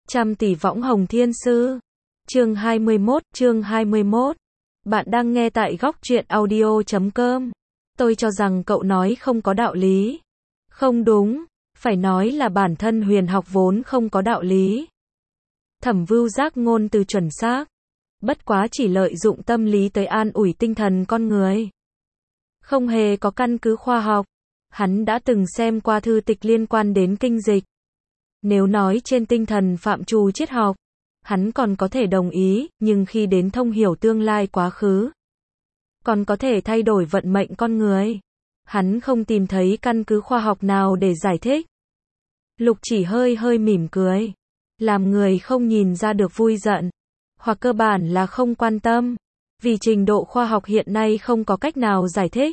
Trăm tỷ võng hồng thiên sư. Chương 21. Bạn đang nghe tại góc truyện audio.com. Tôi cho rằng cậu nói không có đạo lý. Không đúng, phải nói là bản thân huyền học vốn không có đạo lý. Thẩm Vưu Giác ngôn từ chuẩn xác, bất quá chỉ lợi dụng tâm lý tới an ủi tinh thần con người. Không hề có căn cứ khoa học. Hắn đã từng xem qua thư tịch liên quan đến kinh dịch. Nếu nói trên tinh thần phạm trù triết học, hắn còn có thể đồng ý, nhưng khi đến thông hiểu tương lai quá khứ, còn có thể thay đổi vận mệnh con người, hắn không tìm thấy căn cứ khoa học nào để giải thích. Lục Chỉ hơi mỉm cười, làm người không nhìn ra được vui giận, hoặc cơ bản là không quan tâm, vì trình độ khoa học hiện nay không có cách nào giải thích.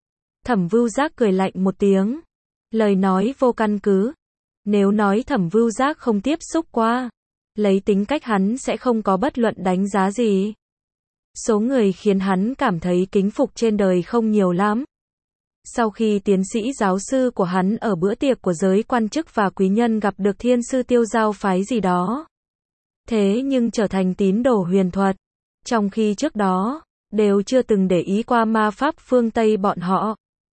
Thẩm Vưu Giác cười lạnh một tiếng, lời nói vô căn cứ. Nếu nói Thẩm Vưu Giác không tiếp xúc qua, lấy tính cách hắn sẽ không có bất luận đánh giá gì. Số người khiến hắn cảm thấy kính phục trên đời không nhiều lắm. Sau khi tiến sĩ giáo sư của hắn ở bữa tiệc của giới quan chức và quý nhân gặp được thiên sư Tiêu Giao phái gì đó, thế nhưng trở thành tín đồ huyền thuật, trong khi trước đó đều chưa từng để ý qua ma pháp phương Tây bọn họ.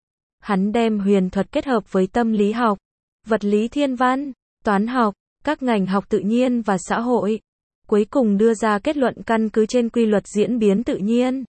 Hắn đem huyền thuật kết hợp với tâm lý học, vật lý thiên văn, toán học, các ngành học tự nhiên và xã hội, cuối cùng đưa ra kết luận căn cứ trên quy luật diễn biến tự nhiên,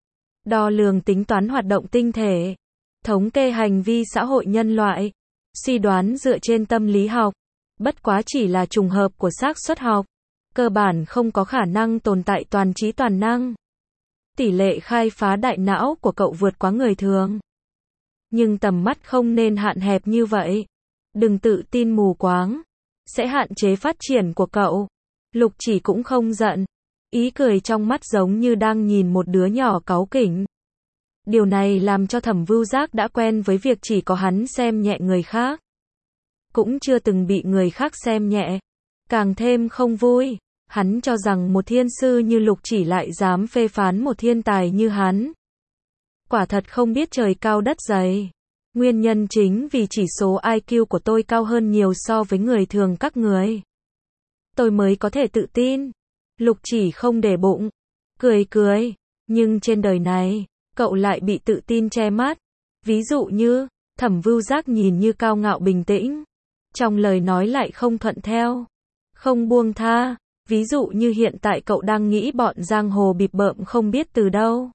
đo lường tính toán hoạt động tinh thể, thống kê hành vi xã hội nhân loại, suy đoán dựa trên tâm lý học, bất quá chỉ là trùng hợp của xác suất học, cơ bản không có khả năng tồn tại toàn trí toàn năng. Tỷ lệ khai phá đại não của cậu vượt quá người thường. Nhưng tầm mắt không nên hạn hẹp như vậy. Đừng tự tin mù quáng, sẽ hạn chế phát triển của cậu. Lục Chỉ cũng không giận, ý cười trong mắt giống như đang nhìn một đứa nhỏ cáu kỉnh. Điều này làm cho Thẩm Vưu Giác đã quen với việc chỉ có hắn xem nhẹ người khác, cũng chưa từng bị người khác xem nhẹ, càng thêm không vui. Hắn cho rằng một thiên sư như Lục Chỉ lại dám phê phán một thiên tài như hắn, quả thật không biết trời cao đất dày. Nguyên nhân chính vì chỉ số IQ của tôi cao hơn nhiều so với người thường các người, tôi mới có thể tự tin. Lục Chỉ không để bụng, cười, nhưng trên đời này, cậu lại bị tự tin che mắt. Ví dụ như, Thẩm Vưu Giác nhìn như cao ngạo bình tĩnh, trong lời nói lại không thuận theo, không buông tha. Ví dụ như hiện tại cậu đang nghĩ bọn giang hồ bịp bợm không biết từ đâu,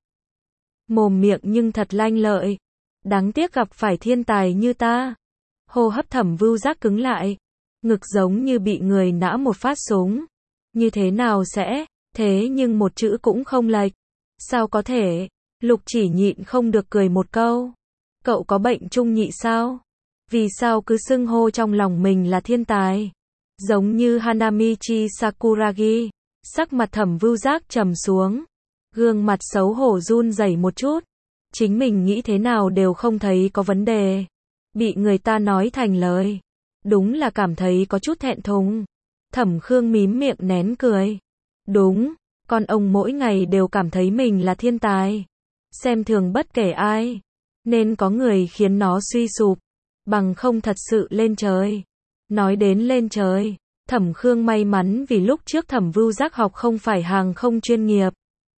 mồm miệng nhưng thật lanh lợi. Đáng tiếc gặp phải thiên tài như ta. Hô hấp Thẩm Vưu Giác cứng lại, ngực giống như bị người nã một phát súng. Như thế nào sẽ, thế nhưng một chữ cũng không lệch. Sao có thể? Lục Chỉ nhịn không được cười một câu. Cậu có bệnh trung nhị sao? Vì sao cứ xưng hô trong lòng mình là thiên tài? Giống như Hanamichi Sakuragi. Sắc mặt Thẩm Vưu Giác trầm xuống, gương mặt xấu hổ run rẩy một chút. Chính mình nghĩ thế nào đều không thấy có vấn đề, bị người ta nói thành lời, đúng là cảm thấy có chút thẹn thùng. Thẩm Khương mím miệng nén cười. Đúng, con ông mỗi ngày đều cảm thấy mình là thiên tài, xem thường bất kể ai, nên có người khiến nó suy sụp, bằng không thật sự lên trời. Nói đến lên trời, Thẩm Khương may mắn vì lúc trước Thẩm Vưu Giác học không phải hàng không chuyên nghiệp,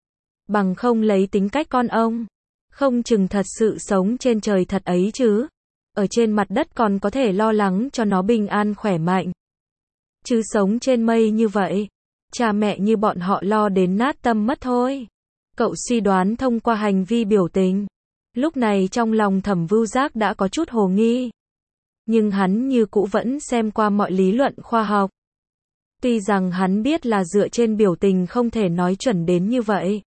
bằng không lấy tính cách con ông, không chừng thật sự sống trên trời thật ấy chứ. Ở trên mặt đất còn có thể lo lắng cho nó bình an khỏe mạnh, chứ sống trên mây như vậy, cha mẹ như bọn họ lo đến nát tâm mất thôi. Cậu suy đoán thông qua hành vi biểu tình. Lúc này trong lòng Thẩm Vưu Giác đã có chút hồ nghi, nhưng hắn như cũ vẫn xem qua mọi lý luận khoa học. Tuy rằng hắn biết là dựa trên biểu tình không thể nói chuẩn đến như vậy.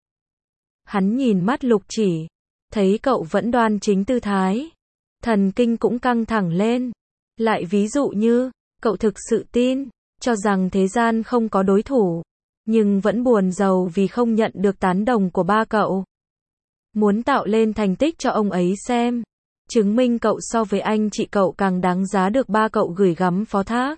Hắn nhìn mắt Lục Chỉ, thấy cậu vẫn đoan chính tư thái, thần kinh cũng căng thẳng lên. Lại ví dụ như, cậu thực sự tin, cho rằng thế gian không có đối thủ, nhưng vẫn buồn rầu vì không nhận được tán đồng của ba cậu. Muốn tạo lên thành tích cho ông ấy xem, chứng minh cậu so với anh chị cậu càng đáng giá được ba cậu gửi gắm phó thác.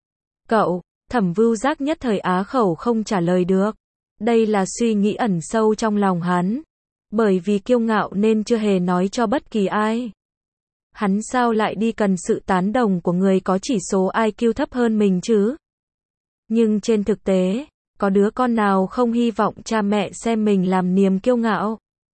Cậu, Thẩm Vưu Giác nhất thời á khẩu không trả lời được. Đây là suy nghĩ ẩn sâu trong lòng hắn, bởi vì kiêu ngạo nên chưa hề nói cho bất kỳ ai. Hắn sao lại đi cần sự tán đồng của người có chỉ số IQ thấp hơn mình chứ? Nhưng trên thực tế, có đứa con nào không hy vọng cha mẹ xem mình làm niềm kiêu ngạo.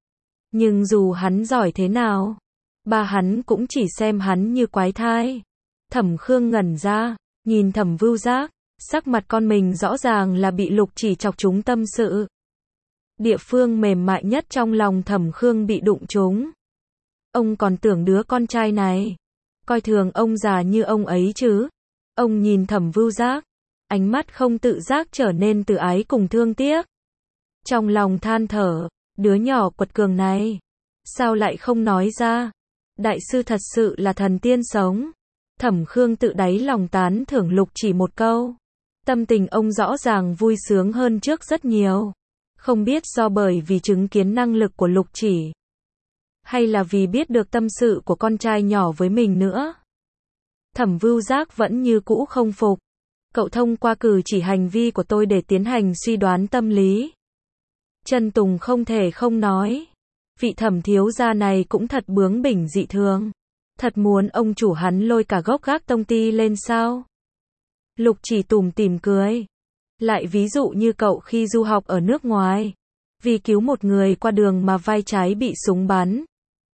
Nhưng dù hắn giỏi thế nào, ba hắn cũng chỉ xem hắn như quái thai. Thẩm Khương ngẩn ra, nhìn Thẩm Vưu Giác, sắc mặt con mình rõ ràng là bị Lục Chỉ chọc trúng tâm sự. Địa phương mềm mại nhất trong lòng Thẩm Khương bị đụng trúng. Ông còn tưởng đứa con trai này coi thường ông già như ông ấy chứ. Ông nhìn Thẩm Vưu Giác, ánh mắt không tự giác trở nên từ ái cùng thương tiếc. Trong lòng than thở, đứa nhỏ quật cường này, sao lại không nói ra? Đại sư thật sự là thần tiên sống. Thẩm Khương tự đáy lòng tán thưởng Lục Chỉ một câu. Tâm tình ông rõ ràng vui sướng hơn trước rất nhiều. Không biết do bởi vì chứng kiến năng lực của Lục Chỉ, hay là vì biết được tâm sự của con trai nhỏ với mình nữa. Thẩm Vưu Giác vẫn như cũ không phục. Cậu thông qua cử chỉ hành vi của tôi để tiến hành suy đoán tâm lý. Trân Tùng không thể không nói. Vị Thẩm thiếu gia này cũng thật bướng bỉnh dị thường. Thật muốn ông chủ hắn lôi cả gốc gác tông ty lên sao? Lục Chỉ tủm tỉm cười. Lại ví dụ như cậu khi du học ở nước ngoài, vì cứu một người qua đường mà vai trái bị súng bắn.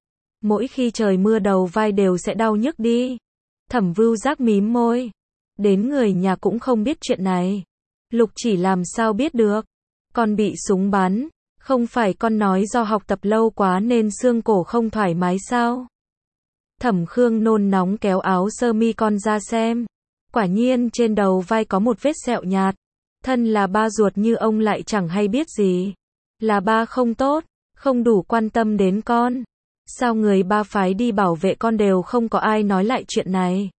Mỗi khi trời mưa đầu vai đều sẽ đau nhức đi. Thẩm Vưu Giác mím môi. Đến người nhà cũng không biết chuyện này. Lục Chỉ làm sao biết được? Con bị súng bắn, không phải con nói do học tập lâu quá nên xương cổ không thoải mái sao? Thẩm Khương nôn nóng kéo áo sơ mi con ra xem. Quả nhiên trên đầu vai có một vết sẹo nhạt. Thân là ba ruột như ông lại chẳng hay biết gì. Là ba không tốt, không đủ quan tâm đến con. Sao người ba phái đi bảo vệ con đều không có ai nói lại chuyện này?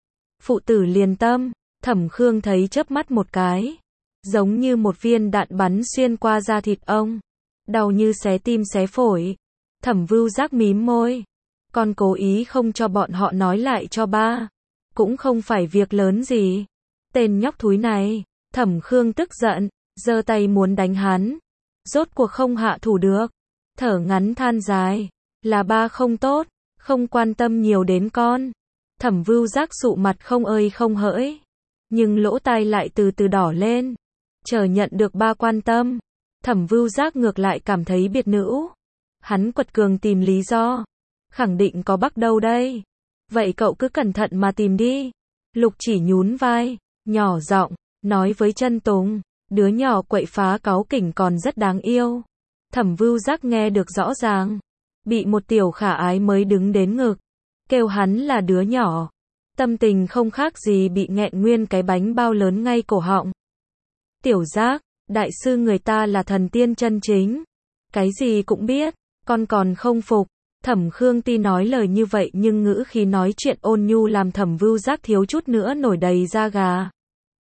Phụ tử liền tâm, Thẩm Khương thấy chớp mắt một cái. Giống như một viên đạn bắn xuyên qua da thịt ông. Đau như xé tim xé phổi. Thẩm Vưu Giác mím môi. Con cố ý không cho bọn họ nói lại cho ba. Cũng không phải việc lớn gì. Tên nhóc thúi này. Thẩm Khương tức giận, giơ tay muốn đánh hắn. Rốt cuộc không hạ thủ được. Thở ngắn than dài. Là ba không tốt, không quan tâm nhiều đến con. Thẩm Vưu Giác sụ mặt không ơi không hỡi. Nhưng lỗ tai lại từ từ đỏ lên. Chờ nhận được ba quan tâm. Thẩm Vưu Giác ngược lại cảm thấy biệt nữ. Hắn quật cường tìm lý do. Khẳng định có bắt đâu đây. Vậy cậu cứ cẩn thận mà tìm đi. Lục Chỉ nhún vai, nhỏ giọng nói với Trân Tùng. Đứa nhỏ quậy phá cáu kỉnh còn rất đáng yêu. Thẩm Vưu Giác nghe được rõ ràng. Bị một tiểu khả ái mới đứng đến ngực. Kêu hắn là đứa nhỏ. Tâm tình không khác gì bị nghẹn nguyên cái bánh bao lớn ngay cổ họng. Tiểu Giác, đại sư người ta là thần tiên chân chính. Cái gì cũng biết, con còn không phục. Thẩm Khương tuy nói lời như vậy nhưng ngữ khí nói chuyện ôn nhu làm Thẩm Vưu Giác thiếu chút nữa nổi đầy da gà.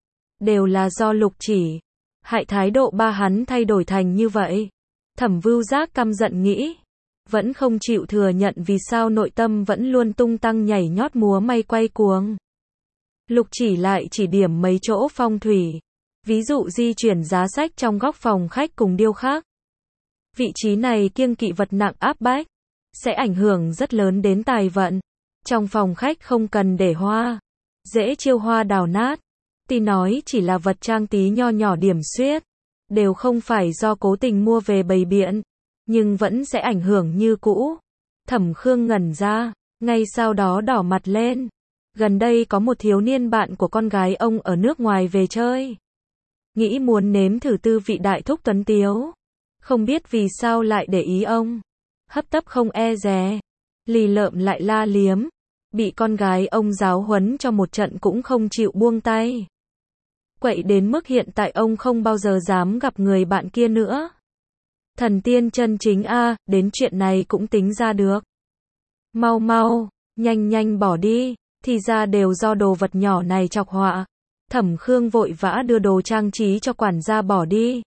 Đều là do Lục Chỉ. Hại thái độ ba hắn thay đổi thành như vậy. Thẩm Vưu Giác căm giận nghĩ. Vẫn không chịu thừa nhận vì sao nội tâm vẫn luôn tung tăng nhảy nhót múa may quay cuồng. Lục Chỉ lại chỉ điểm mấy chỗ phong thủy. Ví dụ di chuyển giá sách trong góc phòng khách cùng điêu khắc. Vị trí này kiêng kỵ vật nặng áp bách. Sẽ ảnh hưởng rất lớn đến tài vận. Trong phòng khách không cần để hoa. Dễ chiêu hoa đào nát. Tuy nói chỉ là vật trang tí nho nhỏ điểm xuyết. Đều không phải do cố tình mua về bày biện. Nhưng vẫn sẽ ảnh hưởng như cũ. Thẩm Khương ngẩn ra, ngay sau đó đỏ mặt lên. Gần đây có một thiếu niên bạn của con gái ông ở nước ngoài về chơi. Nghĩ muốn nếm thử tư vị đại thúc tuấn tiếu. Không biết vì sao lại để ý ông. Hấp tấp không e dè. Lì lợm lại la liếm. Bị con gái ông giáo huấn cho một trận cũng không chịu buông tay. Quậy đến mức hiện tại ông không bao giờ dám gặp người bạn kia nữa. Thần tiên chân chính a, đến chuyện này cũng tính ra được. Mau mau, nhanh nhanh bỏ đi, thì ra đều do đồ vật nhỏ này chọc họa. Thẩm Khương vội vã đưa đồ trang trí cho quản gia bỏ đi.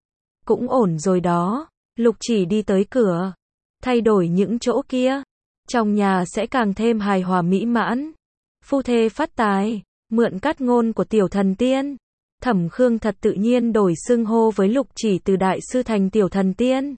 Cũng ổn rồi đó, Lục Chỉ đi tới cửa. Thay đổi những chỗ kia. Trong nhà sẽ càng thêm hài hòa mỹ mãn. Phu thê phát tài, mượn cát ngôn của tiểu thần tiên. Thẩm Khương thật tự nhiên đổi xưng hô với Lục Chỉ từ đại sư thành tiểu thần tiên.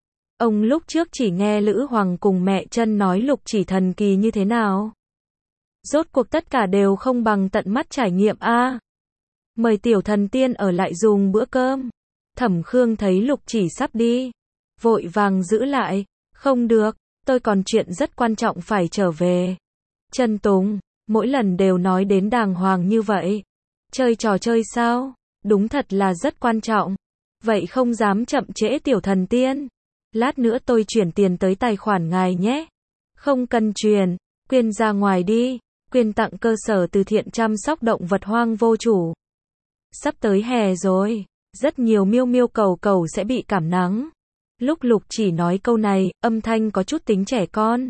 Ông lúc trước chỉ nghe Lữ Hoàng cùng mẹ Trân nói Lục Chỉ thần kỳ như thế nào. Rốt cuộc tất cả đều không bằng tận mắt trải nghiệm a. Mời tiểu thần tiên ở lại dùng bữa cơm. Thẩm Khương thấy Lục Chỉ sắp đi, vội vàng giữ lại. Không được, tôi còn chuyện rất quan trọng phải trở về. Trần Tùng, mỗi lần đều nói đến đàng hoàng như vậy. Chơi trò chơi sao? Đúng thật là rất quan trọng. Vậy không dám chậm trễ tiểu thần tiên. Lát nữa tôi chuyển tiền tới tài khoản ngài nhé. Không cần truyền, quyên ra ngoài đi. Quyên tặng cơ sở từ thiện chăm sóc động vật hoang vô chủ. Sắp tới hè rồi, rất nhiều miêu miêu cầu cầu sẽ bị cảm nắng. Lúc Lục Chỉ nói câu này, âm thanh có chút tính trẻ con.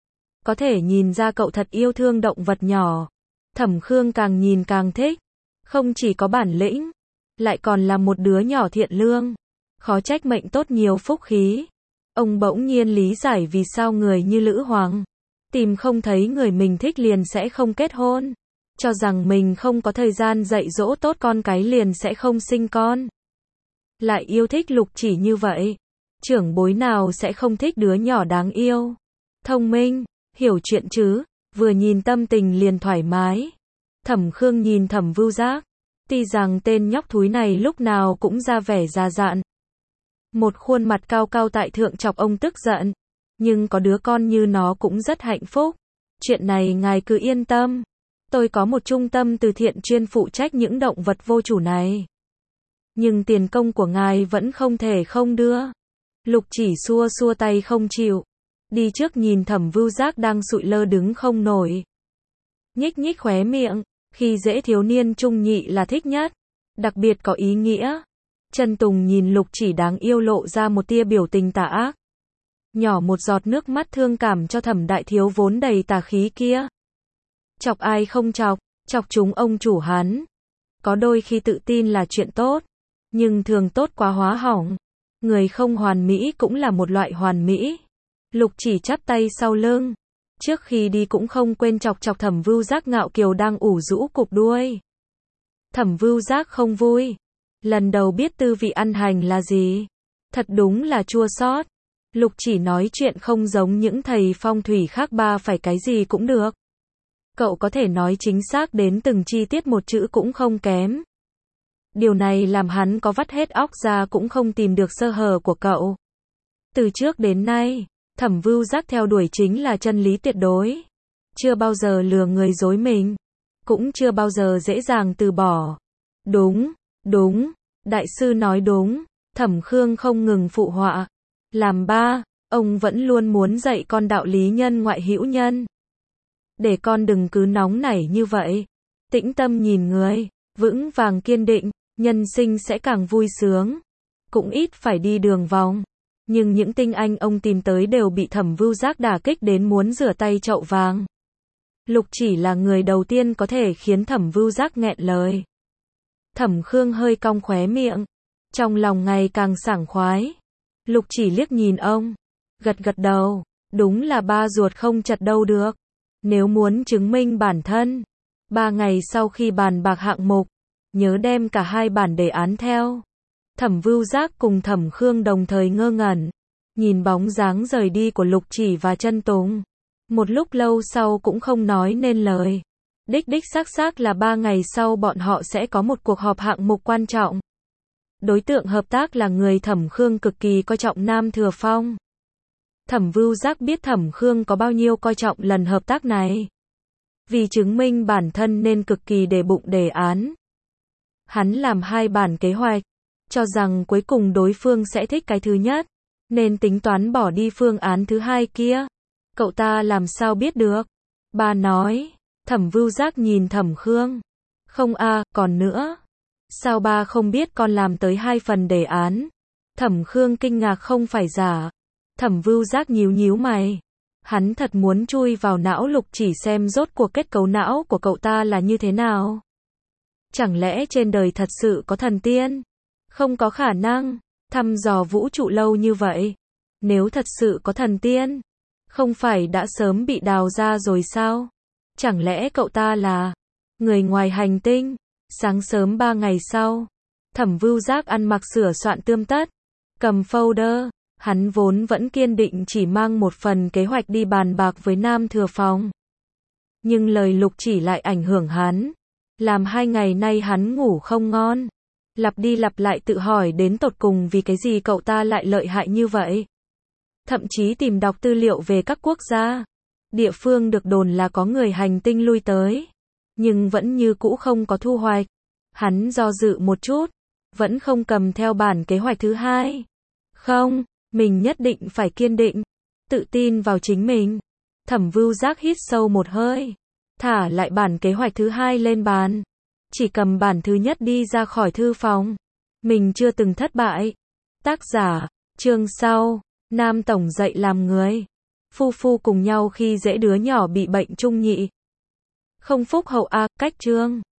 Có thể nhìn ra cậu thật yêu thương động vật nhỏ. Thẩm Khương càng nhìn càng thích. Không chỉ có bản lĩnh, lại còn là một đứa nhỏ thiện lương. Khó trách mệnh tốt nhiều phúc khí. Ông bỗng nhiên lý giải vì sao người như Lữ Hoàng tìm không thấy người mình thích liền sẽ không kết hôn. Cho rằng mình không có thời gian dạy dỗ tốt con cái liền sẽ không sinh con. Lại yêu thích Lục Chỉ như vậy. Trưởng bối nào sẽ không thích đứa nhỏ đáng yêu. Thông minh, hiểu chuyện chứ, vừa nhìn tâm tình liền thoải mái. Thẩm Khương nhìn Thẩm Vưu Giác. Tuy rằng tên nhóc thúi này lúc nào cũng ra vẻ già dặn. Một khuôn mặt cao cao tại thượng chọc ông tức giận. Nhưng có đứa con như nó cũng rất hạnh phúc. Chuyện này ngài cứ yên tâm. Tôi có một trung tâm từ thiện chuyên phụ trách những động vật vô chủ này. Nhưng tiền công của ngài vẫn không thể không đưa. Lục Chỉ xua xua tay không chịu. Đi trước nhìn Thẩm Vưu Giác đang sụi lơ đứng không nổi. Nhích nhích khóe miệng. Khi dễ thiếu niên trung nhị là thích nhất. Đặc biệt có ý nghĩa. Trần Tùng nhìn Lục Chỉ đáng yêu lộ ra một tia biểu tình tà ác. Nhỏ một giọt nước mắt thương cảm cho Thẩm đại thiếu vốn đầy tà khí kia. Chọc ai không chọc, chọc chúng ông chủ hắn. Có đôi khi tự tin là chuyện tốt, nhưng thường tốt quá hóa hỏng. Người không hoàn mỹ cũng là một loại hoàn mỹ. Lục Chỉ chắp tay sau lưng. Trước khi đi cũng không quên chọc chọc Thẩm Vưu Giác ngạo kiều đang ủ rũ cục đuôi. Thẩm Vưu Giác không vui. Lần đầu biết tư vị ăn hành là gì. Thật đúng là chua xót. Lục Chỉ nói chuyện không giống những thầy phong thủy khác ba phải cái gì cũng được. Cậu có thể nói chính xác đến từng chi tiết một chữ cũng không kém. Điều này làm hắn có vắt hết óc ra cũng không tìm được sơ hở của cậu. Từ trước đến nay, Thẩm Vưu Giác theo đuổi chính là chân lý tuyệt đối. Chưa bao giờ lừa người dối mình. Cũng chưa bao giờ dễ dàng từ bỏ. Đúng, đúng, đại sư nói đúng. Thẩm Khương không ngừng phụ họa. Làm ba, ông vẫn luôn muốn dạy con đạo lý nhân ngoại hữu nhân. Để con đừng cứ nóng nảy như vậy. Tĩnh tâm nhìn người, vững vàng kiên định, nhân sinh sẽ càng vui sướng. Cũng ít phải đi đường vòng. Nhưng những tinh anh ông tìm tới đều bị Thẩm Vưu Giác đả kích đến muốn rửa tay chậu vàng. Lục Chỉ là người đầu tiên có thể khiến Thẩm Vưu Giác nghẹn lời. Thẩm Khương hơi cong khóe miệng. Trong lòng ngày càng sảng khoái. Lục Chỉ liếc nhìn ông. Gật gật đầu. Đúng là ba ruột không chật đâu được. Nếu muốn chứng minh bản thân. 3 ngày sau khi bàn bạc hạng mục. Nhớ đem cả 2 bản đề án theo. Thẩm Vưu Giác cùng Thẩm Khương đồng thời ngơ ngẩn. Nhìn bóng dáng rời đi của Lục Chỉ và Trân Tùng. Một lúc lâu sau cũng không nói nên lời. Đích đích xác là 3 ngày sau bọn họ sẽ có một cuộc họp hạng mục quan trọng. Đối tượng hợp tác là người Thẩm Khương cực kỳ coi trọng Nam Thừa Phong. Thẩm Vưu Giác biết Thẩm Khương có bao nhiêu coi trọng lần hợp tác này. Vì chứng minh bản thân nên cực kỳ để bụng đề án. Hắn làm 2 bản kế hoạch, cho rằng cuối cùng đối phương sẽ thích cái thứ nhất, nên tính toán bỏ đi phương án thứ 2 kia. Cậu ta làm sao biết được? Ba nói. Thẩm Vưu Giác nhìn Thẩm Khương. Không còn nữa. Sao ba không biết con làm tới 2 phần đề án? Thẩm Khương kinh ngạc không phải giả. Thẩm Vưu Giác nhíu mày. Hắn thật muốn chui vào não Lục Chỉ xem rốt cuộc kết cấu não của cậu ta là như thế nào. Chẳng lẽ trên đời thật sự có thần tiên? Không có khả năng. Thăm dò vũ trụ lâu như vậy. Nếu thật sự có thần tiên, không phải đã sớm bị đào ra rồi sao? Chẳng lẽ cậu ta là người ngoài hành tinh? Sáng sớm 3 ngày sau, Thẩm Vưu Giác ăn mặc sửa soạn tươm tất, cầm folder. Hắn vốn vẫn kiên định chỉ mang một phần kế hoạch đi bàn bạc với Nam Thừa Phong. Nhưng lời Lục Chỉ lại ảnh hưởng hắn. Làm 2 ngày nay hắn ngủ không ngon. Lặp đi lặp lại tự hỏi đến tột cùng vì cái gì cậu ta lại lợi hại như vậy. Thậm chí tìm đọc tư liệu về các quốc gia, địa phương được đồn là có người hành tinh lui tới. Nhưng vẫn như cũ không có thu hoạch. Hắn do dự một chút, vẫn không cầm theo bản kế hoạch thứ hai. Không, mình nhất định phải kiên định, tự tin vào chính mình. Thẩm Vưu Giác hít sâu một hơi, thả lại bản kế hoạch thứ hai lên bàn. Chỉ cầm bản thứ nhất đi ra khỏi thư phòng. Mình chưa từng thất bại. Tác giả, chương sau, Nam Tổng dạy làm người. Phu phu cùng nhau khi dễ đứa nhỏ bị bệnh trung nhị. Không phúc hậu a, cách chương.